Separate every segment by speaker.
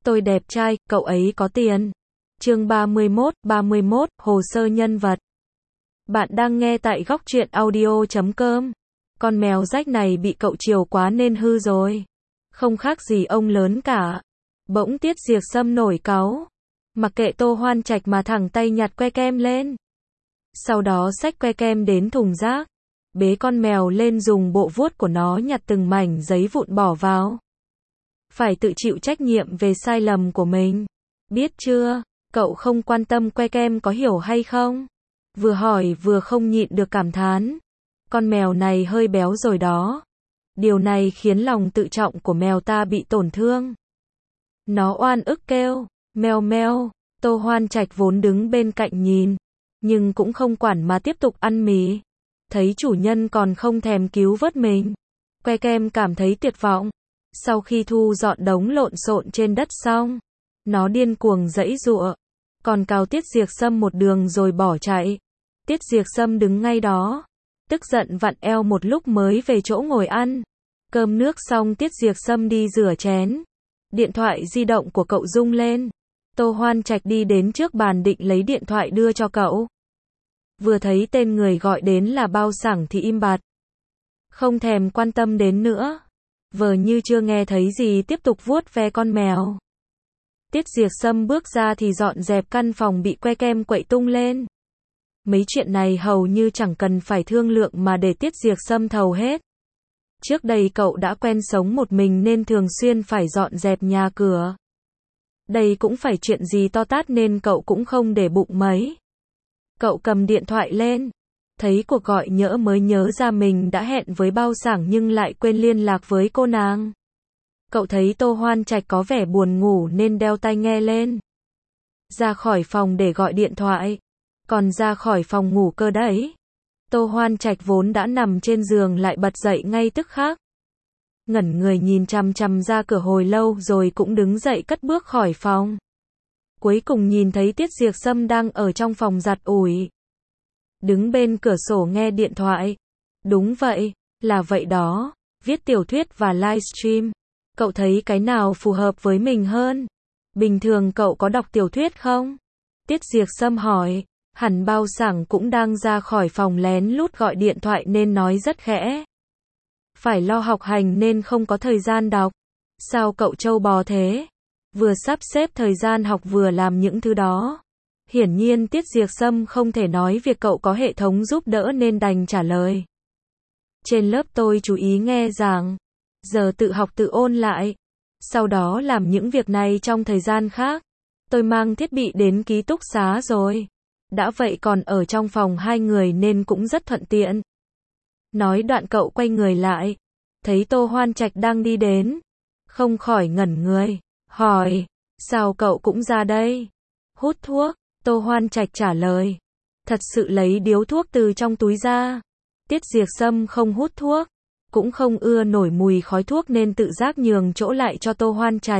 Speaker 1: Tôi đẹp trai, cậu ấy có tiền. Chương 31, hồ sơ nhân vật. Bạn đang nghe tại góc truyện audio.com. Con mèo rách này bị cậu chiều quá nên hư rồi. Không khác gì ông lớn cả. Bỗng Tiết Diệc Sâm nổi cáu. Mặc kệ Tô Hoan Trạch mà thẳng tay nhặt que kem lên. Sau đó xách que kem đến thùng rác. Bế con mèo lên dùng bộ vuốt của nó nhặt từng mảnh giấy vụn bỏ vào. Phải tự chịu trách nhiệm về sai lầm của mình. Biết chưa, cậu không quan tâm que kem có hiểu hay không? Vừa hỏi vừa không nhịn được cảm thán. Con mèo này hơi béo rồi đó. Điều này khiến lòng tự trọng của mèo ta bị tổn thương. Nó oan ức kêu, meo meo. Tô Hoan Trạch vốn đứng bên cạnh nhìn, nhưng cũng không quản mà tiếp tục ăn mì. Thấy chủ nhân còn không thèm cứu vớt mình, que kem cảm thấy tuyệt vọng. Sau khi thu dọn đống lộn xộn trên đất xong, nó điên cuồng giãy giụa, còn cào Tiết Diệc Sâm một đường rồi bỏ chạy. Tiết Diệc Sâm đứng ngay đó, tức giận vặn eo một lúc mới về chỗ ngồi ăn. Cơm nước xong Tiết Diệc Sâm đi rửa chén. Điện thoại di động của cậu rung lên. Tô Hoan Trạch đi đến trước bàn định lấy điện thoại đưa cho cậu. Vừa thấy tên người gọi đến là Bao Sảng thì im bặt. Không thèm quan tâm đến nữa. Vờ như chưa nghe thấy gì tiếp tục vuốt ve con mèo. Tiết Diệc Sâm bước ra thì dọn dẹp căn phòng bị que kem quậy tung lên. Mấy chuyện này hầu như chẳng cần phải thương lượng mà để Tiết Diệc Sâm thầu hết. Trước đây cậu đã quen sống một mình nên thường xuyên phải dọn dẹp nhà cửa. Đây cũng phải chuyện gì to tát nên cậu cũng không để bụng mấy. Cậu cầm điện thoại lên, thấy cuộc gọi nhỡ mới nhớ ra mình đã hẹn với Bao Sảng nhưng lại quên liên lạc với cô nàng. Cậu thấy Tô Hoan Trạch có vẻ buồn ngủ nên đeo tai nghe lên. Ra khỏi phòng để gọi điện thoại, còn ra khỏi phòng ngủ cơ đấy. Tô Hoan Trạch vốn đã nằm trên giường lại bật dậy ngay tức khắc. Ngẩn người nhìn chằm chằm ra cửa hồi lâu rồi cũng đứng dậy cất bước khỏi phòng. Cuối cùng nhìn thấy Tiết Diệc Sâm đang ở trong phòng giặt ủi. Đứng bên cửa sổ nghe điện thoại. Đúng vậy, là vậy đó, viết tiểu thuyết và livestream. Cậu thấy cái nào phù hợp với mình hơn? Bình thường cậu có đọc tiểu thuyết không? Tiết Diệc Sâm hỏi. Hẳn Bao Sảng cũng đang ra khỏi phòng lén lút gọi điện thoại nên nói rất khẽ. Phải lo học hành nên không có thời gian đọc. Sao cậu trâu bò thế? Vừa sắp xếp thời gian học vừa làm những thứ đó. Hiển nhiên Tiết Diệc Sâm không thể nói việc cậu có hệ thống giúp đỡ nên đành trả lời. Trên lớp tôi chú ý nghe giảng. Giờ tự học tự ôn lại. Sau đó làm những việc này trong thời gian khác. Tôi mang thiết bị đến ký túc xá rồi. Đã vậy còn ở trong phòng hai người nên cũng rất thuận tiện. Nói đoạn cậu quay người lại. Thấy Tô Hoan Trạch đang đi đến. Không khỏi ngẩn người. Hỏi. Sao cậu cũng ra đây? Hút thuốc. Tô Hoan Trạch trả lời. Thật sự lấy điếu thuốc từ trong túi ra. Tiết Diệc Sâm không hút thuốc. Cũng không ưa nổi mùi khói thuốc nên tự giác nhường chỗ lại cho Tô Hoan Trạch.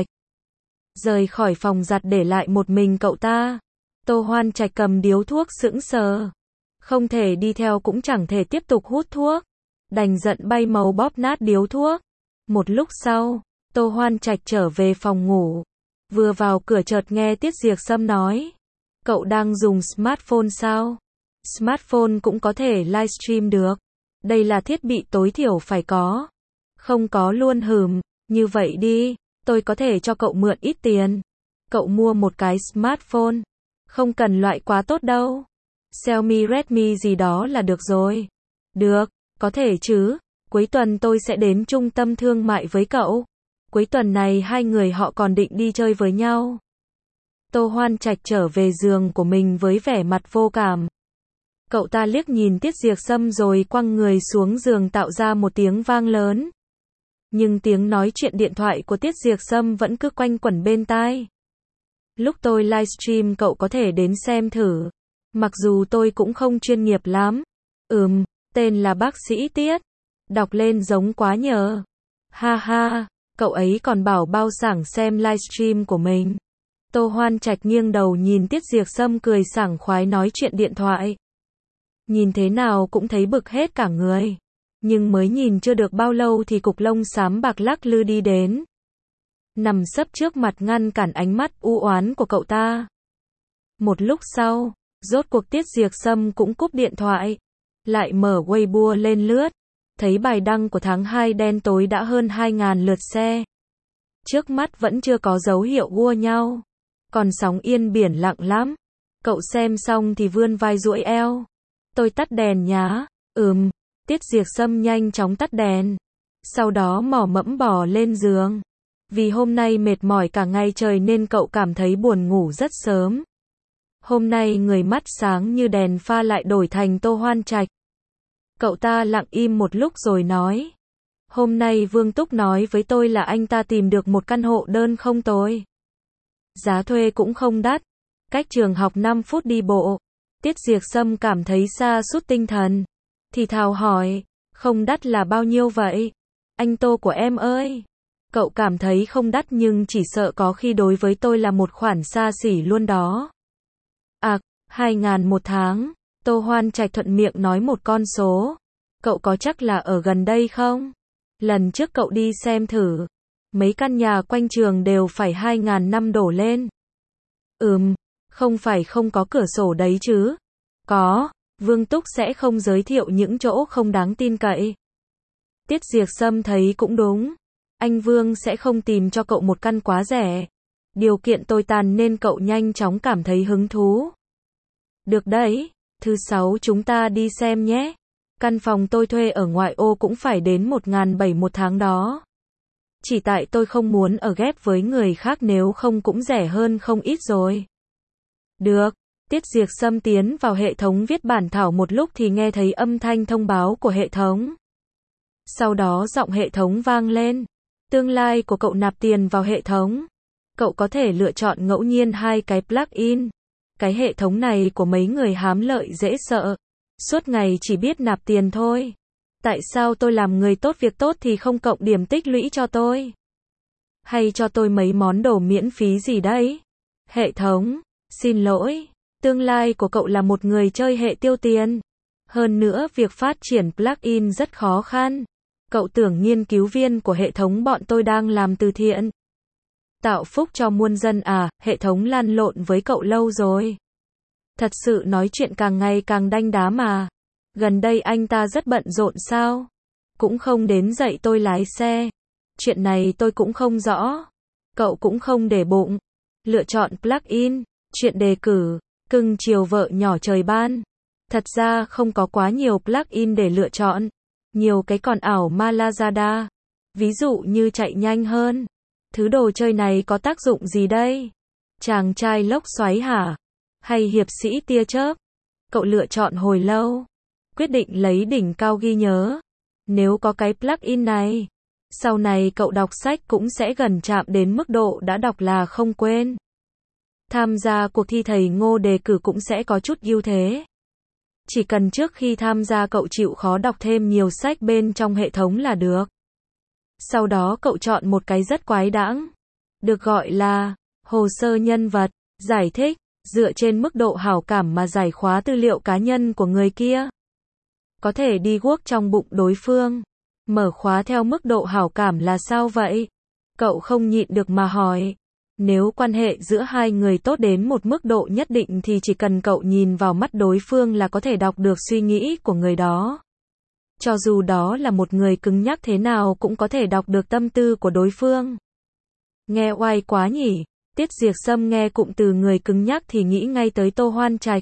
Speaker 1: Rời khỏi phòng giặt để lại một mình cậu ta. Tô Hoan Trạch cầm điếu thuốc sững sờ. Không thể đi theo cũng chẳng thể tiếp tục hút thuốc. Đành giận bay màu bóp nát điếu thuốc. Một lúc sau, Tô Hoan Trạch trở về phòng ngủ. Vừa vào cửa chợt nghe Tiết Diệc Sâm nói. Cậu đang dùng smartphone sao? Smartphone cũng có thể livestream được. Đây là thiết bị tối thiểu phải có. Không có luôn hừm. Như vậy đi, tôi có thể cho cậu mượn ít tiền. Cậu mua một cái smartphone. Không cần loại quá tốt đâu. Xiaomi Redmi gì đó là được rồi. Được, có thể chứ. Cuối tuần tôi sẽ đến trung tâm thương mại với cậu. Cuối tuần này hai người họ còn định đi chơi với nhau. Tô Hoan Trạch trở về giường của mình với vẻ mặt vô cảm. Cậu ta liếc nhìn Tiết Diệc Sâm rồi quăng người xuống giường tạo ra một tiếng vang lớn. Nhưng tiếng nói chuyện điện thoại của Tiết Diệc Sâm vẫn cứ quanh quẩn bên tai. Lúc tôi livestream cậu có thể đến xem thử. Mặc dù tôi cũng không chuyên nghiệp lắm. Tên là bác sĩ Tiết. Đọc lên giống quá nhờ. Ha ha, cậu ấy còn bảo Bao Sảng xem livestream của mình. Tô Hoan Trạch nghiêng đầu nhìn Tiết Diệc Sâm cười sảng khoái nói chuyện điện thoại. Nhìn thế nào cũng thấy bực hết cả người. Nhưng mới nhìn chưa được bao lâu thì cục lông xám bạc lắc lư đi đến. nằm sấp trước mặt ngăn cản ánh mắt u oán của cậu ta. Một lúc sau, rốt cuộc Tiết Diệp Sâm cũng cúp điện thoại, lại mở Weibo lên lướt, thấy bài đăng của tháng 2 đen tối đã hơn 2.000 lượt xe. Trước mắt vẫn chưa có dấu hiệu ua nhau, còn sóng yên biển lặng lắm. Cậu xem xong thì vươn vai duỗi eo. Tôi tắt đèn nhá. Tiết Diệp Sâm nhanh chóng tắt đèn. Sau đó mò mẫm bò lên giường. Vì hôm nay mệt mỏi cả ngày trời nên cậu cảm thấy buồn ngủ rất sớm. Hôm nay người mắt sáng như đèn pha lại đổi thành Tô Hoan Trạch. Cậu ta lặng im một lúc rồi nói. Hôm nay Vương Túc nói với tôi là anh ta tìm được một căn hộ đơn không tồi. Giá thuê cũng không đắt. Cách trường học 5 phút đi bộ. Tiết Diệp Sâm cảm thấy sa sút tinh thần. Thì thào hỏi, không đắt là bao nhiêu vậy? Anh Tô của em ơi. Cậu cảm thấy không đắt nhưng chỉ sợ có khi đối với tôi là một khoản xa xỉ luôn đó. 2.000 một tháng. Tô Hoan Trạch thuận miệng nói một con số. Cậu có chắc là ở gần đây không? Lần trước cậu đi xem thử. Mấy căn nhà quanh trường đều phải 2.000 năm đổ lên. Không phải không có cửa sổ đấy chứ. Có, Vương Túc sẽ không giới thiệu những chỗ không đáng tin cậy. Tiết Diệp Sâm thấy cũng đúng. Anh Vương sẽ không tìm cho cậu một căn quá rẻ. Điều kiện tồi tàn nên cậu nhanh chóng cảm thấy hứng thú. Được đấy, thứ 6 chúng ta đi xem nhé. Căn phòng tôi thuê ở ngoại ô cũng phải đến 1.700 một tháng đó. Chỉ tại tôi không muốn ở ghép với người khác nếu không cũng rẻ hơn không ít rồi. Được, Tiết Diệp Sâm tiến vào hệ thống viết bản thảo một lúc thì nghe thấy âm thanh thông báo của hệ thống. Sau đó giọng hệ thống vang lên. Tương lai của cậu nạp tiền vào hệ thống. Cậu có thể lựa chọn ngẫu nhiên 2 cái plugin. Cái hệ thống này của mấy người hám lợi dễ sợ. Suốt ngày chỉ biết nạp tiền thôi. Tại sao tôi làm người tốt việc tốt thì không cộng điểm tích lũy cho tôi? Hay cho tôi mấy món đồ miễn phí gì đấy? Hệ thống, xin lỗi, tương lai của cậu là một người chơi hệ tiêu tiền. Hơn nữa việc phát triển plugin rất khó khăn. Cậu tưởng nghiên cứu viên của hệ thống bọn tôi đang làm từ thiện. Tạo phúc cho muôn dân à, hệ thống lăn lộn với cậu lâu rồi. Thật sự nói chuyện càng ngày càng đanh đá mà. Gần đây anh ta rất bận rộn sao? Cũng không đến dạy tôi lái xe. Chuyện này tôi cũng không rõ. Cậu cũng không để bụng. Lựa chọn plugin, chuyện đề cử, cưng chiều vợ nhỏ trời ban. Thật ra không có quá nhiều plugin để lựa chọn. Nhiều cái còn ảo ma Lazada. Ví dụ như chạy nhanh hơn. Thứ đồ chơi này có tác dụng gì đây? Chàng trai lốc xoáy hả? Hay hiệp sĩ tia chớp? Cậu lựa chọn hồi lâu. Quyết định lấy đỉnh cao ghi nhớ. Nếu có cái plugin này, sau này cậu đọc sách cũng sẽ gần chạm đến mức độ đã đọc là không quên. Tham gia cuộc thi thầy Ngô đề cử cũng sẽ có chút ưu thế. Chỉ cần trước khi tham gia cậu chịu khó đọc thêm nhiều sách bên trong hệ thống là được. Sau đó cậu chọn một cái rất quái đãng, được gọi là hồ sơ nhân vật, giải thích, dựa trên mức độ hảo cảm mà giải khóa tư liệu cá nhân của người kia. Có thể đi guốc trong bụng đối phương. Mở khóa theo mức độ hảo cảm là sao vậy? Cậu không nhịn được mà hỏi. Nếu quan hệ giữa hai người tốt đến một mức độ nhất định thì chỉ cần cậu nhìn vào mắt đối phương là có thể đọc được suy nghĩ của người đó. Cho dù đó là một người cứng nhắc thế nào cũng có thể đọc được tâm tư của đối phương. Nghe oai quá nhỉ? Tiết Diệp Sâm nghe cụm từ người cứng nhắc thì nghĩ ngay tới Tô Hoan Trạch.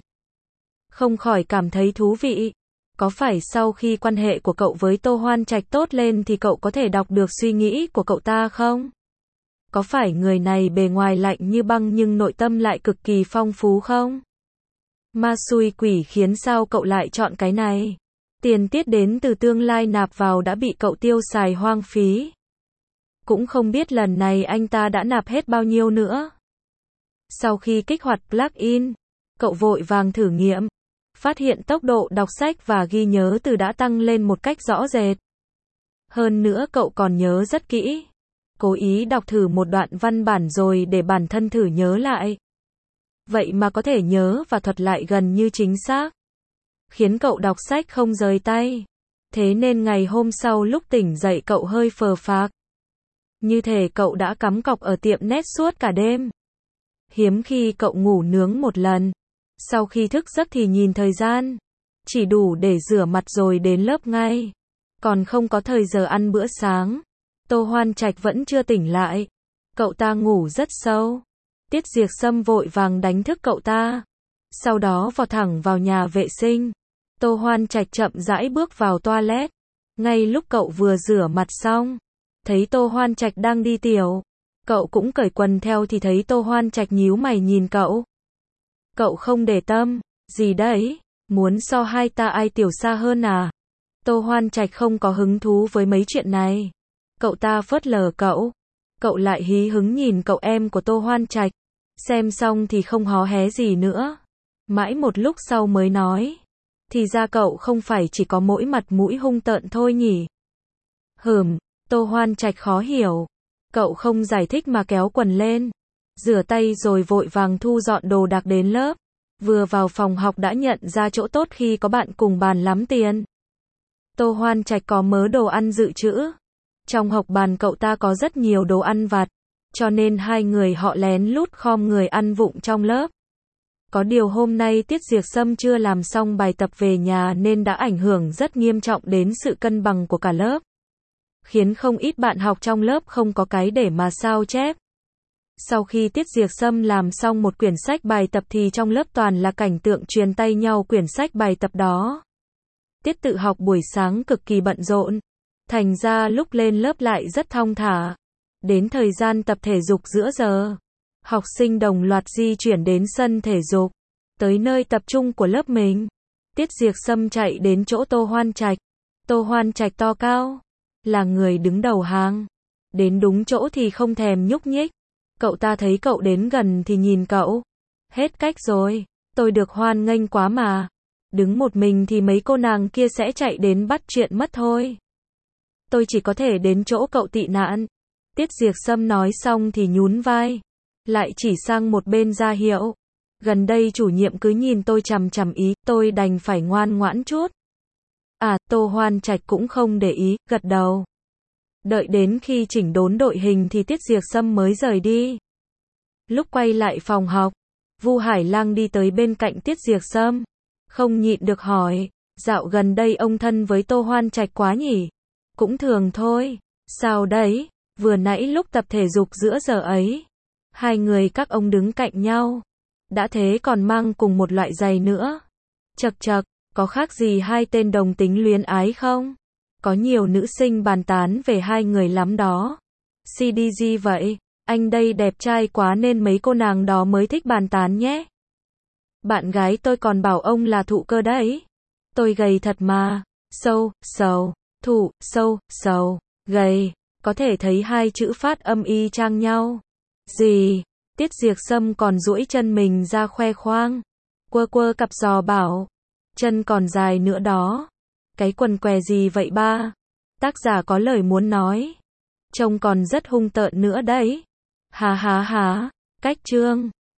Speaker 1: Không khỏi cảm thấy thú vị. Có phải sau khi quan hệ của cậu với Tô Hoan Trạch tốt lên thì cậu có thể đọc được suy nghĩ của cậu ta không? Có phải người này bề ngoài lạnh như băng nhưng nội tâm lại cực kỳ phong phú không? Ma xui quỷ khiến sao cậu lại chọn cái này? Tiền tiết đến từ tương lai nạp vào đã bị cậu tiêu xài hoang phí. Cũng không biết lần này anh ta đã nạp hết bao nhiêu nữa. Sau khi kích hoạt plugin, cậu vội vàng thử nghiệm. Phát hiện tốc độ đọc sách và ghi nhớ từ đã tăng lên một cách rõ rệt. Hơn nữa cậu còn nhớ rất kỹ. Cố ý đọc thử một đoạn văn bản rồi để bản thân thử nhớ lại. Vậy mà có thể nhớ và thuật lại gần như chính xác. Khiến cậu đọc sách không rời tay. Thế nên ngày hôm sau lúc tỉnh dậy cậu hơi phờ phạc. Như thể cậu đã cắm cọc ở tiệm net suốt cả đêm. Hiếm khi cậu ngủ nướng một lần. Sau khi thức giấc thì nhìn thời gian. Chỉ đủ để rửa mặt rồi đến lớp ngay. Còn không có thời giờ ăn bữa sáng. Tô Hoan Trạch vẫn chưa tỉnh lại. Cậu ta ngủ rất sâu. Tiết Diệp Sâm vội vàng đánh thức cậu ta. Sau đó vọt thẳng vào nhà vệ sinh. Tô Hoan Trạch chậm rãi bước vào toilet. Ngay lúc cậu vừa rửa mặt xong, thấy Tô Hoan Trạch đang đi tiểu. Cậu cũng cởi quần theo thì thấy Tô Hoan Trạch nhíu mày nhìn cậu. Cậu không để tâm, gì đấy, muốn so hai ta ai tiểu xa hơn à? Tô Hoan Trạch không có hứng thú với mấy chuyện này. Cậu ta phớt lờ cậu. Cậu lại hí hứng nhìn cậu em của Tô Hoan Trạch. Xem xong thì không hó hé gì nữa. Mãi một lúc sau mới nói. Thì ra cậu không phải chỉ có mỗi mặt mũi hung tợn thôi nhỉ? Tô Hoan Trạch khó hiểu. Cậu không giải thích mà kéo quần lên. Rửa tay rồi vội vàng thu dọn đồ đạc đến lớp. Vừa vào phòng học đã nhận ra chỗ tốt khi có bạn cùng bàn lắm tiền. Tô Hoan Trạch có mớ đồ ăn dự trữ. Trong học bàn cậu ta có rất nhiều đồ ăn vặt. Cho nên hai người họ lén lút khom người ăn vụng trong lớp. Có điều hôm nay Tiết Diệp Sâm chưa làm xong bài tập về nhà nên đã ảnh hưởng rất nghiêm trọng đến sự cân bằng của cả lớp. Khiến không ít bạn học trong lớp không có cái để mà sao chép. Sau khi Tiết Diệp Sâm làm xong một quyển sách bài tập thì trong lớp toàn là cảnh tượng truyền tay nhau quyển sách bài tập đó. Tiết tự học buổi sáng cực kỳ bận rộn. Thành ra lúc lên lớp lại rất thong thả. Đến thời gian tập thể dục giữa giờ, học sinh đồng loạt di chuyển đến sân thể dục, tới nơi tập trung của lớp mình. Tiết Diệp Sâm chạy đến chỗ Tô Hoan Trạch. Tô Hoan Trạch to cao, là người đứng đầu hàng. Đến đúng chỗ thì không thèm nhúc nhích. Cậu ta thấy cậu đến gần thì nhìn cậu. Hết cách rồi, tôi được hoan nghênh quá mà. Đứng một mình thì mấy cô nàng kia sẽ chạy đến bắt chuyện mất thôi. Tôi chỉ có thể đến chỗ cậu tị nạn. Tiết Diệp Sâm nói xong thì nhún vai. Lại chỉ sang một bên ra hiệu. Gần đây chủ nhiệm cứ nhìn tôi chằm chằm ý, tôi đành phải ngoan ngoãn chút. À, Tô Hoan Trạch cũng không để ý, gật đầu. Đợi đến khi chỉnh đốn đội hình thì Tiết Diệp Sâm mới rời đi. Lúc quay lại phòng học, Vu Hải Lang đi tới bên cạnh Tiết Diệp Sâm. Không nhịn được hỏi, dạo gần đây ông thân với Tô Hoan Trạch quá nhỉ? Cũng thường thôi. Sao đấy, vừa nãy lúc tập thể dục giữa giờ ấy, hai người các ông đứng cạnh nhau. Đã thế còn mang cùng một loại giày nữa. Chậc chậc, có khác gì hai tên đồng tính luyến ái không? Có nhiều nữ sinh bàn tán về hai người lắm đó. CDG vậy, anh đây đẹp trai quá nên mấy cô nàng đó mới thích bàn tán nhé. Bạn gái tôi còn bảo ông là thụ cơ đấy. Tôi gầy thật mà. Sâu, sầu, thụ, sâu, sầu, gầy. Có thể thấy hai chữ phát âm y chang nhau. Gì? Tiết Diệp Sâm còn duỗi chân mình ra khoe khoang. Quơ quơ cặp giò bảo. Chân còn dài nữa đó. Cái quần què gì vậy ba? Tác giả có lời muốn nói. Trông còn rất hung tợn nữa đấy. Hà hà hà. Cách chương.